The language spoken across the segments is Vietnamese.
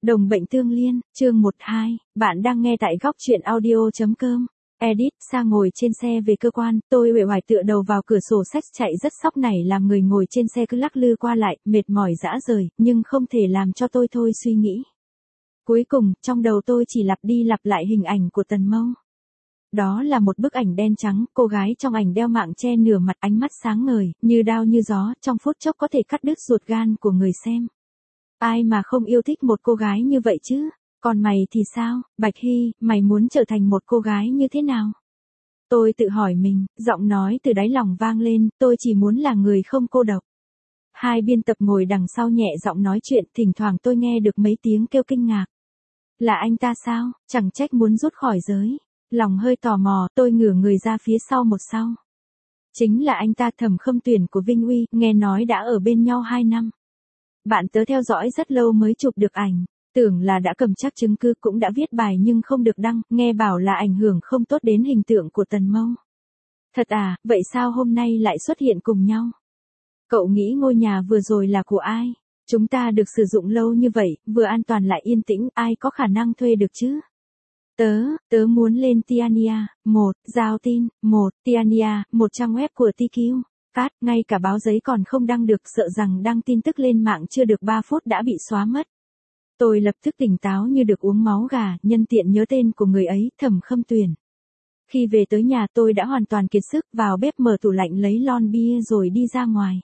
Đồng bệnh tương liên, chương 12, bạn đang nghe tại góc truyện audio.com. Edit, Sa ngồi trên xe về cơ quan, tôi uể oải tựa đầu vào cửa sổ sách chạy rất sóc nảy làm người ngồi trên xe cứ lắc lư qua lại, mệt mỏi rã rời, nhưng không thể làm cho tôi thôi suy nghĩ. Cuối cùng, trong đầu tôi chỉ lặp đi lặp lại hình ảnh của Tần Mâu. Đó là một bức ảnh đen trắng, cô gái trong ảnh đeo mạng che nửa mặt, ánh mắt sáng ngời, như đao như gió, trong phút chốc có thể cắt đứt ruột gan của người xem. Ai mà không yêu thích một cô gái như vậy chứ? Còn mày thì sao, Bạch Hy, mày muốn trở thành một cô gái như thế nào? Tôi tự hỏi mình, giọng nói từ đáy lòng vang lên, tôi chỉ muốn là người không cô độc. Hai biên tập ngồi đằng sau nhẹ giọng nói chuyện, thỉnh thoảng tôi nghe được mấy tiếng kêu kinh ngạc. Là anh ta sao, chẳng trách muốn rút khỏi giới. Lòng hơi tò mò, tôi ngửa người ra phía sau một sau. Chính là anh ta, Thẩm Khâm Tuyển của Vinh Uy, nghe nói đã ở bên nhau 2 năm. Bạn tớ theo dõi rất lâu mới chụp được ảnh, tưởng là đã cầm chắc chứng cứ, cũng đã viết bài nhưng không được đăng, nghe bảo là ảnh hưởng không tốt đến hình tượng của Tần Mâu. Thật à, vậy sao hôm nay lại xuất hiện cùng nhau? Cậu nghĩ ngôi nhà vừa rồi là của ai? Chúng ta được sử dụng lâu như vậy, vừa an toàn lại yên tĩnh, ai có khả năng thuê được chứ? Tớ muốn lên Tiania, giao tin, Tiania, một trang web của TQ. Ngay cả báo giấy còn không đăng được, sợ rằng đăng tin tức lên mạng chưa được 3 phút đã bị xóa mất. Tôi lập tức tỉnh táo như được uống máu gà, nhân tiện nhớ tên của người ấy, Thẩm Khâm Tuyển. Khi về tới nhà tôi đã hoàn toàn kiệt sức, vào bếp mở tủ lạnh lấy lon bia rồi đi ra ngoài.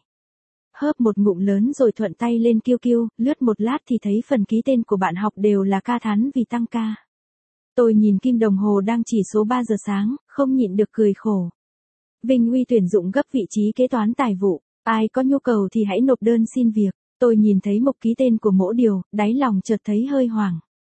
Hớp một ngụm lớn rồi thuận tay lên QQ, lướt một lát thì thấy phần ký tên của bạn học đều là ca thán vì tăng ca. Tôi nhìn kim đồng hồ đang chỉ số 3 giờ sáng, không nhịn được cười khổ. Vinh Uy tuyển dụng gấp vị trí kế toán tài vụ, ai có nhu cầu thì hãy nộp đơn xin việc. Tôi nhìn thấy mục ký tên của mỗi điều, đáy lòng chợt thấy hơi hoảng.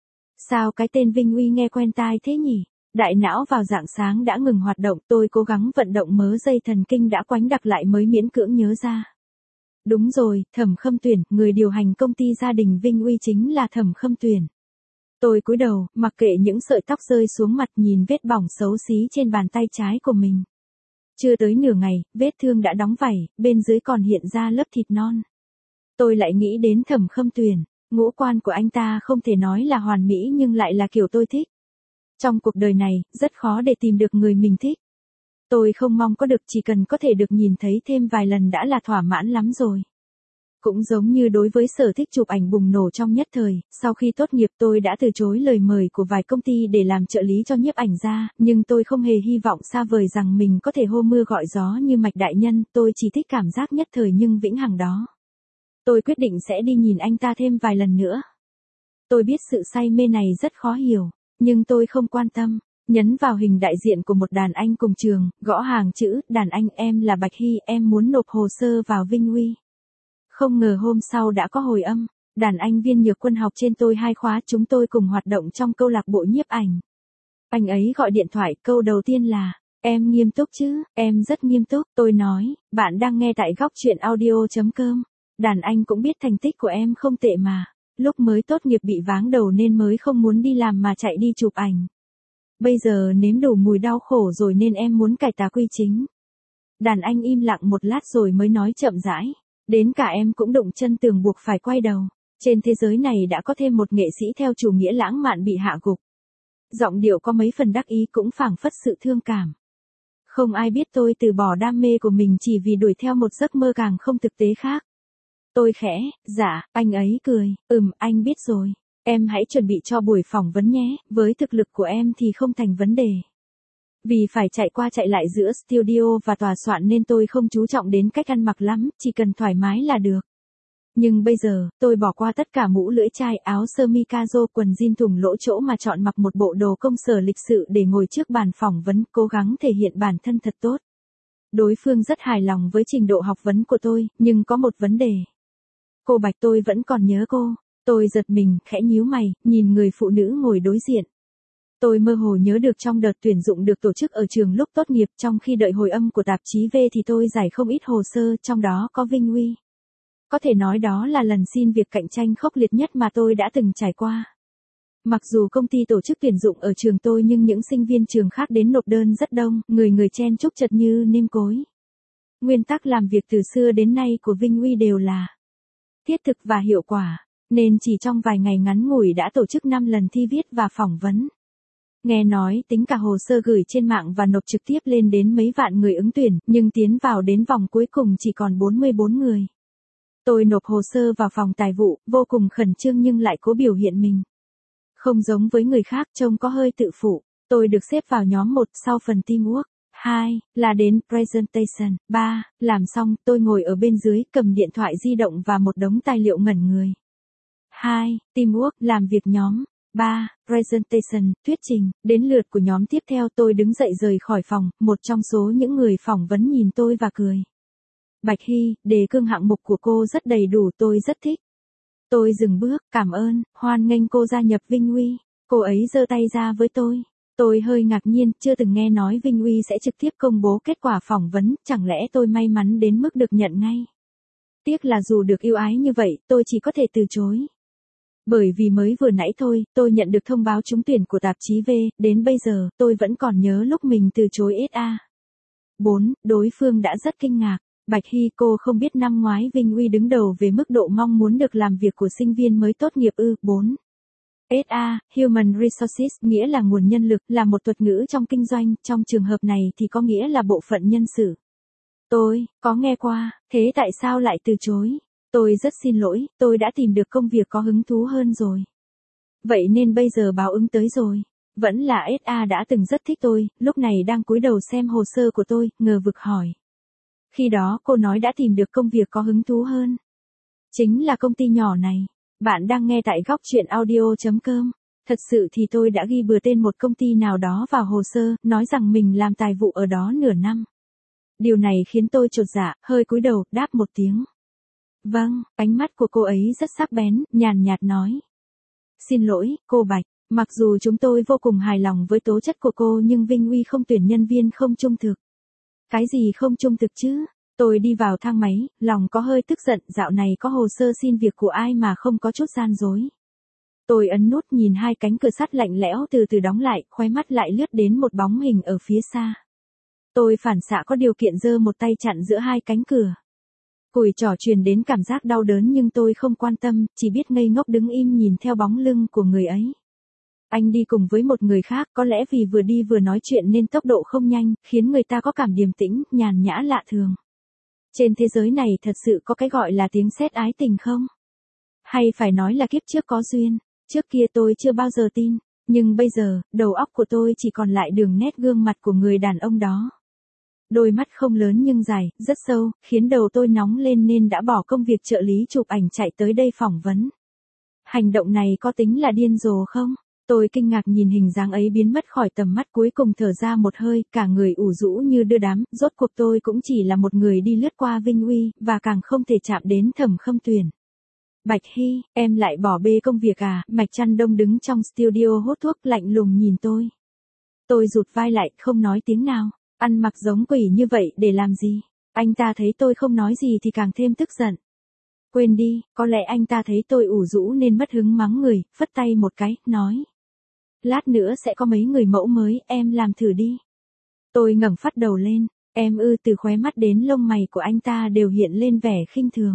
Sao cái tên Vinh Uy nghe quen tai thế nhỉ? Đại não vào rạng sáng đã ngừng hoạt động, tôi cố gắng vận động mớ dây thần kinh đã quánh đặc lại mới miễn cưỡng nhớ ra. Đúng rồi, Thẩm Khâm Tuyển, người điều hành công ty gia đình Vinh Uy chính là Thẩm Khâm Tuyển. Tôi cúi đầu, mặc kệ những sợi tóc rơi xuống mặt, nhìn vết bỏng xấu xí trên bàn tay trái của mình. Chưa tới nửa ngày, vết thương đã đóng vảy, bên dưới còn hiện ra lớp thịt non. Tôi lại nghĩ đến Thẩm Khâm Tuyển, ngũ quan của anh ta không thể nói là hoàn mỹ nhưng lại là kiểu tôi thích. Trong cuộc đời này, rất khó để tìm được người mình thích. Tôi không mong có được, chỉ cần có thể được nhìn thấy thêm vài lần đã là thỏa mãn lắm rồi. Cũng giống như đối với sở thích chụp ảnh bùng nổ trong nhất thời, sau khi tốt nghiệp tôi đã từ chối lời mời của vài công ty để làm trợ lý cho nhiếp ảnh gia, nhưng tôi không hề hy vọng xa vời rằng mình có thể hô mưa gọi gió như Mạch Đại Nhân, tôi chỉ thích cảm giác nhất thời nhưng vĩnh hằng đó. Tôi quyết định sẽ đi nhìn anh ta thêm vài lần nữa. Tôi biết sự say mê này rất khó hiểu, nhưng tôi không quan tâm. Nhấn vào hình đại diện của một đàn anh cùng trường, gõ hàng chữ, đàn anh, em là Bạch Hy, em muốn nộp hồ sơ vào Vinh Uy. Không ngờ hôm sau đã có hồi âm, đàn anh Viên Nhược Quân học trên tôi 2 khóa, chúng tôi cùng hoạt động trong câu lạc bộ nhiếp ảnh. Anh ấy gọi điện thoại, câu đầu tiên là, em nghiêm túc chứ, em rất nghiêm túc, tôi nói, bạn đang nghe tại góc truyện audio.com. Đàn anh cũng biết thành tích của em không tệ mà, lúc mới tốt nghiệp bị váng đầu nên mới không muốn đi làm mà chạy đi chụp ảnh. Bây giờ nếm đủ mùi đau khổ rồi nên em muốn cải tà quy chính. Đàn anh im lặng một lát rồi mới nói chậm rãi. Đến cả em cũng đụng chân tường buộc phải quay đầu. Trên thế giới này đã có thêm một nghệ sĩ theo chủ nghĩa lãng mạn bị hạ gục. Giọng điệu có mấy phần đắc ý cũng phảng phất sự thương cảm. Không ai biết tôi từ bỏ đam mê của mình chỉ vì đuổi theo một giấc mơ càng không thực tế khác. Tôi khẽ, dạ, anh ấy cười, anh biết rồi. Em hãy chuẩn bị cho buổi phỏng vấn nhé, với thực lực của em thì không thành vấn đề. Vì phải chạy qua chạy lại giữa studio và tòa soạn nên tôi không chú trọng đến cách ăn mặc lắm, chỉ cần thoải mái là được. Nhưng bây giờ, tôi bỏ qua tất cả mũ lưỡi chai, áo sơ mi casual, quần jean thùng lỗ chỗ mà chọn mặc một bộ đồ công sở lịch sự để ngồi trước bàn phỏng vấn, cố gắng thể hiện bản thân thật tốt. Đối phương rất hài lòng với trình độ học vấn của tôi, nhưng có một vấn đề. Cô Bạch, tôi vẫn còn nhớ cô. Tôi giật mình, khẽ nhíu mày, nhìn người phụ nữ ngồi đối diện. Tôi mơ hồ nhớ được trong đợt tuyển dụng được tổ chức ở trường lúc tốt nghiệp, trong khi đợi hồi âm của tạp chí V thì tôi giải không ít hồ sơ, trong đó có Vinh Uy. Có thể nói đó là lần xin việc cạnh tranh khốc liệt nhất mà tôi đã từng trải qua. Mặc dù công ty tổ chức tuyển dụng ở trường tôi nhưng những sinh viên trường khác đến nộp đơn rất đông, người chen chúc chật như nêm cối. Nguyên tắc làm việc từ xưa đến nay của Vinh Uy đều là thiết thực và hiệu quả. nên chỉ trong vài ngày ngắn ngủi đã tổ chức 5 lần thi viết và phỏng vấn. Nghe nói tính cả hồ sơ gửi trên mạng và nộp trực tiếp lên đến mấy vạn người ứng tuyển, nhưng tiến vào đến vòng cuối cùng chỉ còn 44 người. Tôi nộp hồ sơ vào phòng tài vụ, vô cùng khẩn trương nhưng lại cố biểu hiện mình. Không giống với người khác trông có hơi tự phụ, tôi được xếp vào nhóm 1 sau phần teamwork. 2. Là đến presentation. 3. Làm xong, tôi ngồi ở bên dưới, cầm điện thoại di động và một đống tài liệu ngẩn người. 2. Teamwork, làm việc nhóm. 3. Presentation, thuyết trình. Đến lượt của nhóm tiếp theo tôi đứng dậy rời khỏi phòng, một trong số những người phỏng vấn nhìn tôi và cười. Bạch Hy, đề cương hạng mục của cô rất đầy đủ, tôi rất thích. Tôi dừng bước, cảm ơn, hoan nghênh cô gia nhập Vinh Uy. Cô ấy giơ tay ra với tôi. Tôi hơi ngạc nhiên, chưa từng nghe nói Vinh Uy sẽ trực tiếp công bố kết quả phỏng vấn, chẳng lẽ tôi may mắn đến mức được nhận ngay. Tiếc là dù được ưu ái như vậy, tôi chỉ có thể từ chối. Bởi vì mới vừa nãy thôi, tôi nhận được thông báo trúng tuyển của tạp chí V, đến bây giờ, tôi vẫn còn nhớ lúc mình từ chối SA. 4. Đối phương đã rất kinh ngạc. Bạch Hy, cô không biết năm ngoái Vinh Uy đứng đầu về mức độ mong muốn được làm việc của sinh viên mới tốt nghiệp ư. 4. SA, Human Resources, nghĩa là nguồn nhân lực, là một thuật ngữ trong kinh doanh, trong trường hợp này thì có nghĩa là bộ phận nhân sự. Tôi, có nghe qua, thế tại sao lại từ chối? Tôi rất xin lỗi, tôi đã tìm được công việc có hứng thú hơn rồi. Vậy nên bây giờ báo ứng tới rồi. Vẫn là SA đã từng rất thích tôi, lúc này đang cúi đầu xem hồ sơ của tôi, ngờ vực hỏi. Khi đó cô nói đã tìm được công việc có hứng thú hơn. Chính là công ty nhỏ này. Bạn đang nghe tại góc chuyện audio.com. Thật sự thì tôi đã ghi bừa tên một công ty nào đó vào hồ sơ, nói rằng mình làm tài vụ ở đó nửa năm. Điều này khiến tôi chột dạ, hơi cúi đầu, đáp một tiếng. Vâng, ánh mắt của cô ấy rất sắc bén, nhàn nhạt nói. Xin lỗi, cô Bạch, mặc dù chúng tôi vô cùng hài lòng với tố chất của cô nhưng Vinh Uy không tuyển nhân viên không trung thực. Cái gì không trung thực chứ? Tôi đi vào thang máy, lòng có hơi tức giận, dạo này có hồ sơ xin việc của ai mà không có chút gian dối. Tôi ấn nút nhìn hai cánh cửa sắt lạnh lẽo từ từ đóng lại, khóe mắt lại lướt đến một bóng hình ở phía xa. Tôi phản xạ có điều kiện giơ một tay chặn giữa hai cánh cửa. Cùi trỏ truyền đến cảm giác đau đớn nhưng tôi không quan tâm, chỉ biết ngây ngốc đứng im nhìn theo bóng lưng của người ấy. Anh đi cùng với một người khác, có lẽ vì vừa đi vừa nói chuyện nên tốc độ không nhanh, khiến người ta có cảm điềm tĩnh, nhàn nhã lạ thường. Trên thế giới này thật sự có cái gọi là tiếng sét ái tình không? Hay phải nói là kiếp trước có duyên, trước kia tôi chưa bao giờ tin, nhưng bây giờ, đầu óc của tôi chỉ còn lại đường nét gương mặt của người đàn ông đó. Đôi mắt không lớn nhưng dài, rất sâu, khiến đầu tôi nóng lên nên đã bỏ công việc trợ lý chụp ảnh chạy tới đây phỏng vấn. Hành động này có tính là điên rồ không? Tôi kinh ngạc nhìn hình dáng ấy biến mất khỏi tầm mắt, cuối cùng thở ra một hơi, cả người ủ rũ như đưa đám, rốt cuộc tôi cũng chỉ là một người đi lướt qua Vinh Uy, và càng không thể chạm đến Thẩm Khâm Tuyển. Bạch Hy, em lại bỏ bê công việc à? Mạch Trăn Đông đứng trong studio hút thuốc lạnh lùng nhìn tôi. Tôi rụt vai lại, không nói tiếng nào. Ăn mặc giống quỷ như vậy để làm gì? Anh ta thấy tôi không nói gì thì càng thêm tức giận. Quên đi, có lẽ anh ta thấy tôi ủ rũ nên mất hứng mắng người, phất tay một cái, nói. Lát nữa sẽ có mấy người mẫu mới, em làm thử đi. Tôi ngẩng phát đầu lên, em ư, từ khóe mắt đến lông mày của anh ta đều hiện lên vẻ khinh thường.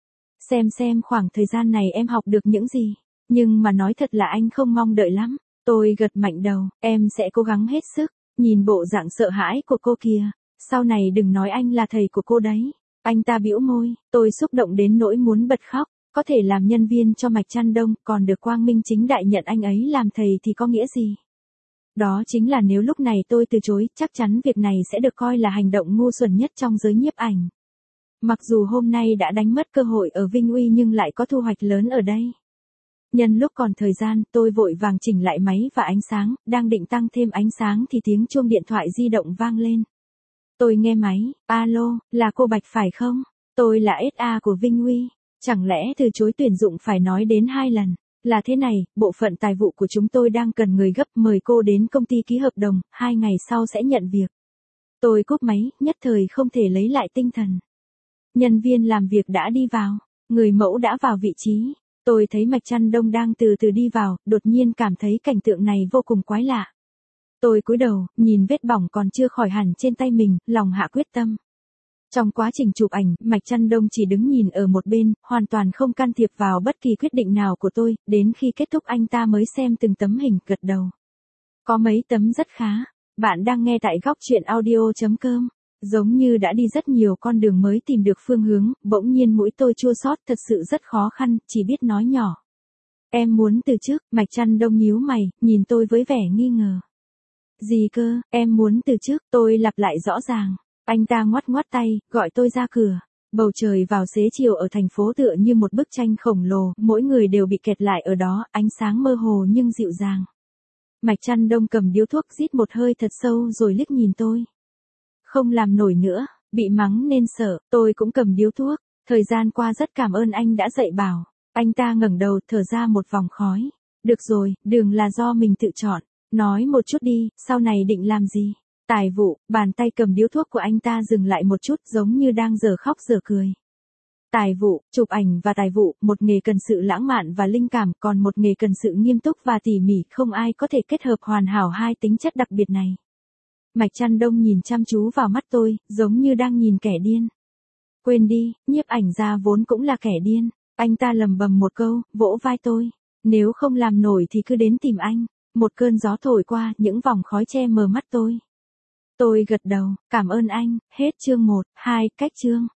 Xem khoảng thời gian này em học được những gì, nhưng mà nói thật là anh không mong đợi lắm. Tôi gật mạnh đầu, em sẽ cố gắng hết sức. Nhìn bộ dạng sợ hãi của cô kìa, sau này đừng nói anh là thầy của cô đấy. Anh ta bĩu môi, tôi xúc động đến nỗi muốn bật khóc, có thể làm nhân viên cho Mạch Trăn Đông, còn được quang minh chính đại nhận anh ấy làm thầy thì có nghĩa gì? Đó chính là nếu lúc này tôi từ chối, chắc chắn việc này sẽ được coi là hành động ngu xuẩn nhất trong giới nhiếp ảnh. Mặc dù hôm nay đã đánh mất cơ hội ở Vinh Uy nhưng lại có thu hoạch lớn ở đây. Nhân lúc còn thời gian, tôi vội vàng chỉnh lại máy và ánh sáng, đang định tăng thêm ánh sáng thì tiếng chuông điện thoại di động vang lên. Tôi nghe máy, alo, là cô Bạch phải không? Tôi là SA của Vinh Uy. Chẳng lẽ từ chối tuyển dụng phải nói đến 2 lần? Là thế này, bộ phận tài vụ của chúng tôi đang cần người gấp, mời cô đến công ty ký hợp đồng, 2 ngày sau sẽ nhận việc. Tôi cúp máy, nhất thời không thể lấy lại tinh thần. Nhân viên làm việc đã đi vào, người mẫu đã vào vị trí. Tôi thấy Mạch Trăn Đông đang từ từ đi vào, đột nhiên cảm thấy cảnh tượng này vô cùng quái lạ. Tôi cúi đầu, nhìn vết bỏng còn chưa khỏi hẳn trên tay mình, lòng hạ quyết tâm. Trong quá trình chụp ảnh, Mạch Trăn Đông chỉ đứng nhìn ở một bên, hoàn toàn không can thiệp vào bất kỳ quyết định nào của tôi, đến khi kết thúc anh ta mới xem từng tấm hình, gật đầu. Có mấy tấm rất khá. Bạn đang nghe tại góc truyện audio.com. Giống như đã đi rất nhiều con đường mới tìm được phương hướng, bỗng nhiên mũi tôi chua xót, thật sự rất khó khăn, chỉ biết nói nhỏ. Em muốn từ chức. Mạch Trăn Đông nhíu mày, nhìn tôi với vẻ nghi ngờ. Gì cơ, em muốn từ chức? Tôi lặp lại rõ ràng. Anh ta ngoắt ngoắt tay, gọi tôi ra cửa. Bầu trời vào xế chiều ở thành phố tựa như một bức tranh khổng lồ, mỗi người đều bị kẹt lại ở đó, ánh sáng mơ hồ nhưng dịu dàng. Mạch Trăn Đông cầm điếu thuốc rít một hơi thật sâu rồi liếc nhìn tôi. Không làm nổi nữa, bị mắng nên sợ, tôi cũng cầm điếu thuốc. Thời gian qua rất cảm ơn anh đã dạy bảo. Anh ta ngẩng đầu, thở ra một vòng khói. Được rồi, đường là do mình tự chọn. Nói một chút đi, sau này định làm gì? Tài vụ. Bàn tay cầm điếu thuốc của anh ta dừng lại một chút, giống như đang dở khóc dở cười. Tài vụ, chụp ảnh và tài vụ, một nghề cần sự lãng mạn và linh cảm, còn một nghề cần sự nghiêm túc và tỉ mỉ, không ai có thể kết hợp hoàn hảo hai tính chất đặc biệt này. Mạch Trăn Đông nhìn chăm chú vào mắt tôi, giống như đang nhìn kẻ điên. Quên đi, nhiếp ảnh gia vốn cũng là kẻ điên. Anh ta lầm bầm một câu, vỗ vai tôi. Nếu không làm nổi thì cứ đến tìm anh. Một cơn gió thổi qua, những vòng khói che mờ mắt tôi. Tôi gật đầu, cảm ơn anh. Hết chương 1, 2, cách chương.